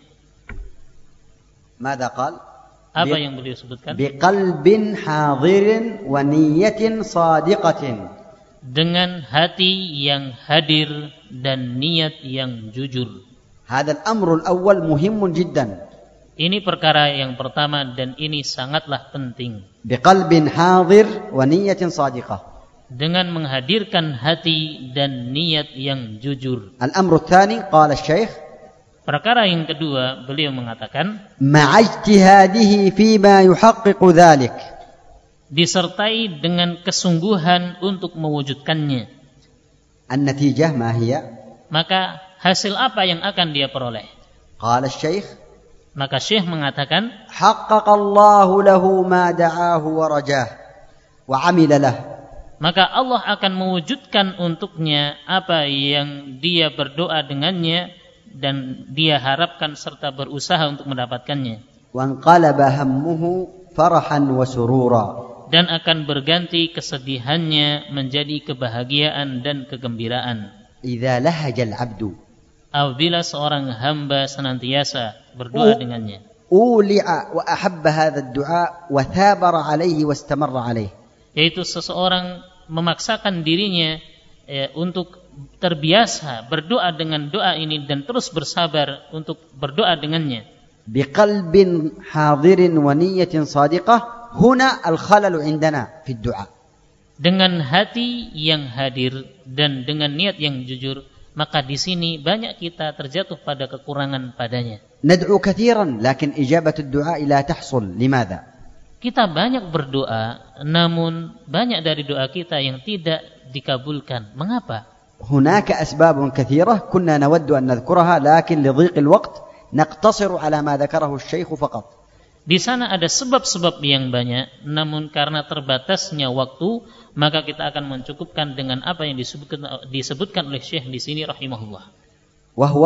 ماذا قال؟ Apa yang beliau sebutkan? بقلب حاضر ونية صادقة. Dengan hati yang hadir dan niat yang jujur. هذا الأمر الأول مهم جدا. Ini perkara yang pertama dan ini sangatlah penting. بقلب حاضر ونية صادقة. Dengan menghadirkan hati dan niat yang jujur. الأمر الثاني قال الشيخ. Perkara yang kedua beliau mengatakan. مع اجتهاده فيما يحقق ذلك. Disertai dengan kesungguhan untuk mewujudkannya. النتيجة ما هي؟ Maka hasil apa yang akan dia peroleh? قال الشيخ. Maka Syekh mengatakan, حقق الله له ما دعاه ورجاه وعمل له. Maka Allah akan mewujudkan untuknya apa yang dia berdoa dengannya dan dia harapkan serta berusaha untuk mendapatkannya. وانقلب همه فرحا وسرورا. Dan akan berganti kesedihannya menjadi kebahagiaan dan kegembiraan. إذا لهج العبد. Apabila seorang hamba senantiasa berdoa dengannya. أولع وأحب هذا الدعاء وثابر عليه واستمر عليه. Yaitu seseorang memaksakan dirinya untuk terbiasa berdoa dengan doa ini dan terus bersabar untuk berdoa dengannya. بقلب حاضر ونية صادقة. هنا الخلل عندنا في الدعاء. Dengan hati yang hadir dan dengan niat yang jujur, maka di sini banyak kita terjatuh pada kekurangan padanya. ندعو كثيرا لكن إجابة الدعاء لا تحصل. لماذا؟ Kita banyak berdoa, namun banyak dari doa kita yang tidak dikabulkan. Mengapa? هناك أسباب كثيرة كنا نود أن نذكرها لكن لضيق الوقت نقتصر على ما ذكره الشيخ فقط. Di sana ada sebab-sebab yang banyak, namun karena terbatasnya waktu, maka kita akan mencukupkan dengan apa yang disebutkan oleh Syekh di sini rahimahullah. وهو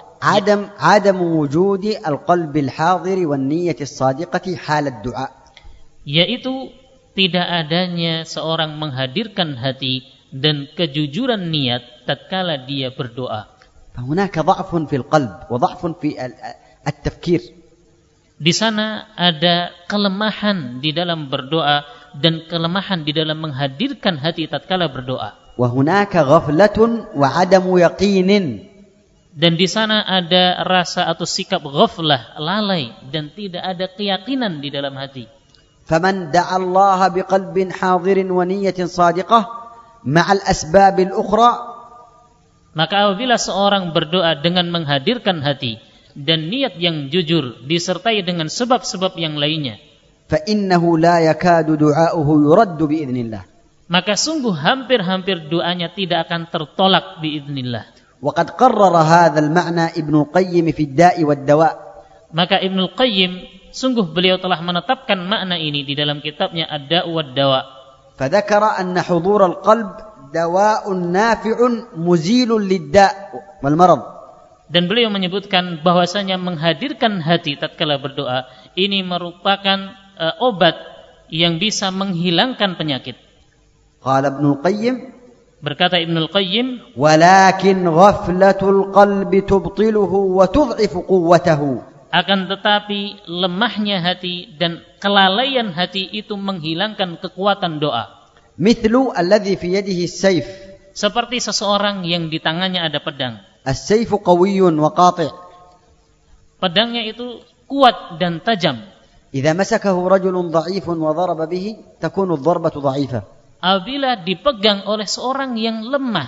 عدم وجود القلب الحاضر والنية الصادقة حال الدعاء. Yaitu tidak adanya seorang menghadirkan hati dan kejujuran niat tatkala dia berdoa. فهناك ضعف في القلب وضعف في التفكير. Di sana ada kelemahan di dalam berdoa dan kelemahan di dalam menghadirkan hati tatkala berdoa. وهناك غفلة وعدم يقين. Dan di sana ada rasa atau sikap ghaflah, lalai dan tidak ada keyakinan di dalam hati. فمن دعا الله بقلب حاضر ونية صادقة مع الأسباب الأخرى. Maka apabila seorang berdoa dengan menghadirkan hati dan niat yang jujur disertai dengan sebab-sebab yang lainnya, فإنه لا يكاد دعاؤه يرد بإذن الله. Maka sungguh hampir-hampir doanya tidak akan tertolak biiznillah. وقد قرر هذا المعنى ابن القيم في الداء والدواء. Maka Ibnul Qayyim sungguh beliau telah menetapkan makna ini di dalam kitabnya Ad-Da' wad-Dawa. فذكر أن حضور القلب دواء نافع مزيل للداء والمرض. Dan beliau menyebutkan bahwasanya menghadirkan hati tatkala berdoa ini merupakan obat yang bisa menghilangkan penyakit. Qala Ibnul Qayyim, berkata Ibnul Qayyim, walakin ghaflatul qalbi tubtiluhu wa tud'ifu quwwatahu. Akan tetapi lemahnya hati dan kelalaian hati itu menghilangkan kekuatan doa. Mithlu alladhi fi yadihi as-sayf. Seperti seseorang yang di tangannya ada pedang. As-sayfu qawiyyun wa qati'. Pedangnya itu kuat dan tajam. Idza masakahu rajulun dha'ifun wa daraba bihi takunu ad-darbatu dha'ifah. Apabila dipegang oleh seorang yang lemah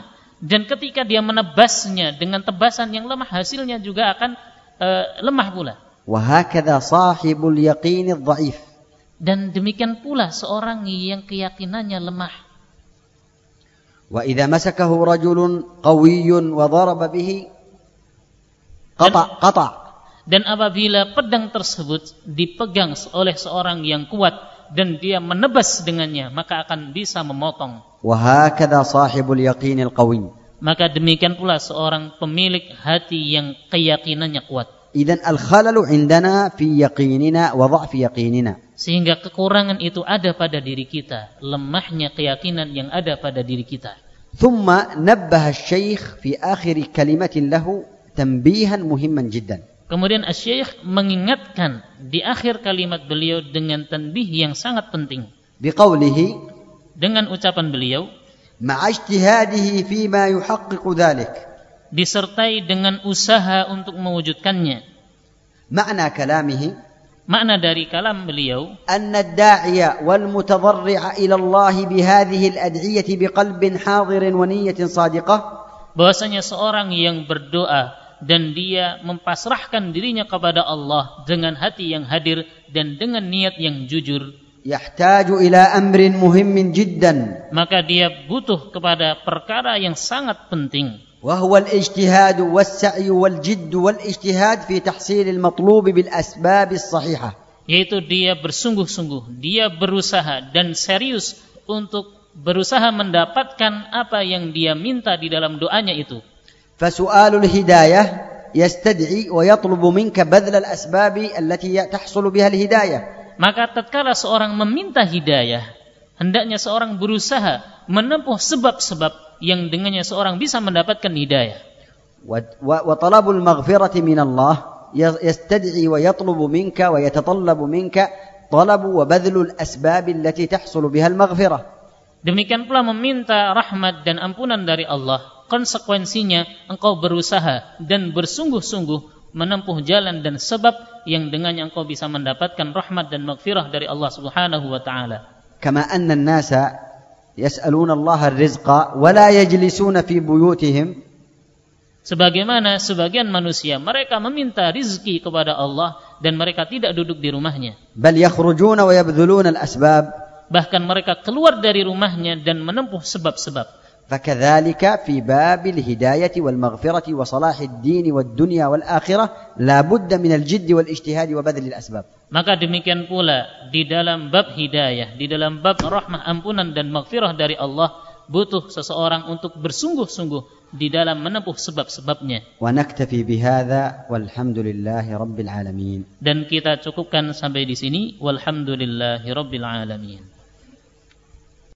Dan ketika dia menebasnya dengan tebasan yang lemah, hasilnya juga akan lemah pula. وهكذا صاحب اليقين الضعيف. Dan demikian pula seorang yang keyakinannya lemah. وإذا مسكه رجل قوي وضرب به قطع. Dan apabila pedang tersebut dipegang oleh seorang yang kuat dan dia menebas dengannya, maka akan bisa memotong. وهكذا صاحب اليقين القوي. Maka demikian pula seorang pemilik hati yang keyakinannya kuat. إذن الخلل عندنا في يقيننا وضعف يقيننا. Sehingga kekurangan itu ada pada diri kita, lemahnya keyakinan yang ada pada diri kita. ثم نبه الشيخ في آخر كلمة له تنبيها مهما جدا. Kemudian Asy-Syaikh mengingatkan di akhir kalimat beliau dengan tanbih yang sangat penting. بقوله, dengan ucapan beliau, مع اجتهاده فيما يحقق ذلك. disertai dengan usaha untuk mewujudkannya. معنى كلامه, makna dari kalam beliau, أن الداعي والمتضرع إلى الله بهذه الأدعية بقلب حاضر ونية صادقة. bahwasanya seorang yang berdoa dan dia mempasrahkan dirinya kepada Allah dengan hati yang hadir dan dengan niat yang jujur, يحتاج إلى أمر مهم جدا. maka dia butuh kepada perkara yang sangat penting, وهو الاجتهاد والسعي والجد والاجتهاد في تحصيل المطلوب بالأسباب الصحيحة. yaitu dia bersungguh-sungguh, dia berusaha dan serius untuk berusaha mendapatkan apa yang dia minta di dalam doanya itu. فسؤال الهداية يستدعي ويطلب منك بذل الأسباب التي تحصل بها الهداية. Maka tatkala seorang meminta hidayah, hendaknya seorang berusaha menempuh sebab-sebab yang dengannya seorang bisa mendapatkan hidayah. وطلب المغفرة من الله يستدعي ويطلب منك ويتطلب منك طلب وبذل الأسباب التي تحصل بها المغفرة. Demikian pula meminta rahmat dan ampunan dari Allah, konsekuensinya engkau berusaha dan bersungguh-sungguh menempuh jalan dan sebab yang dengannya engkau bisa mendapatkan rahmat dan maghfirah dari Allah Subhanahu wa taala. Kama anna an-nasa yas'aluna Allah ar-rizqa wa la yajlisuna fi buyutihim. Sebagaimana sebagian manusia mereka meminta rizki kepada Allah dan mereka tidak duduk di rumahnya. Bal yakhrujuna wa yabdhuluna al-asbab. Bahkan mereka keluar dari rumahnya dan menempuh sebab-sebab. فكذلك في باب الهداية والمغفرة وصلاح الدين والدنيا والآخرة لا بد من الجد والاجتهاد وبذل الأسباب. Maka demikian pula di dalam bab hidayah, di dalam bab rahmah, ampunan dan maghfirah dari Allah, butuh seseorang untuk bersungguh-sungguh di dalam menempuh sebab-sebabnya. ونكتفي بهذا والحمد لله رب العالمين. Dan kita cukupkan sampai di sini. Walhamdulillahi rabbil alamin.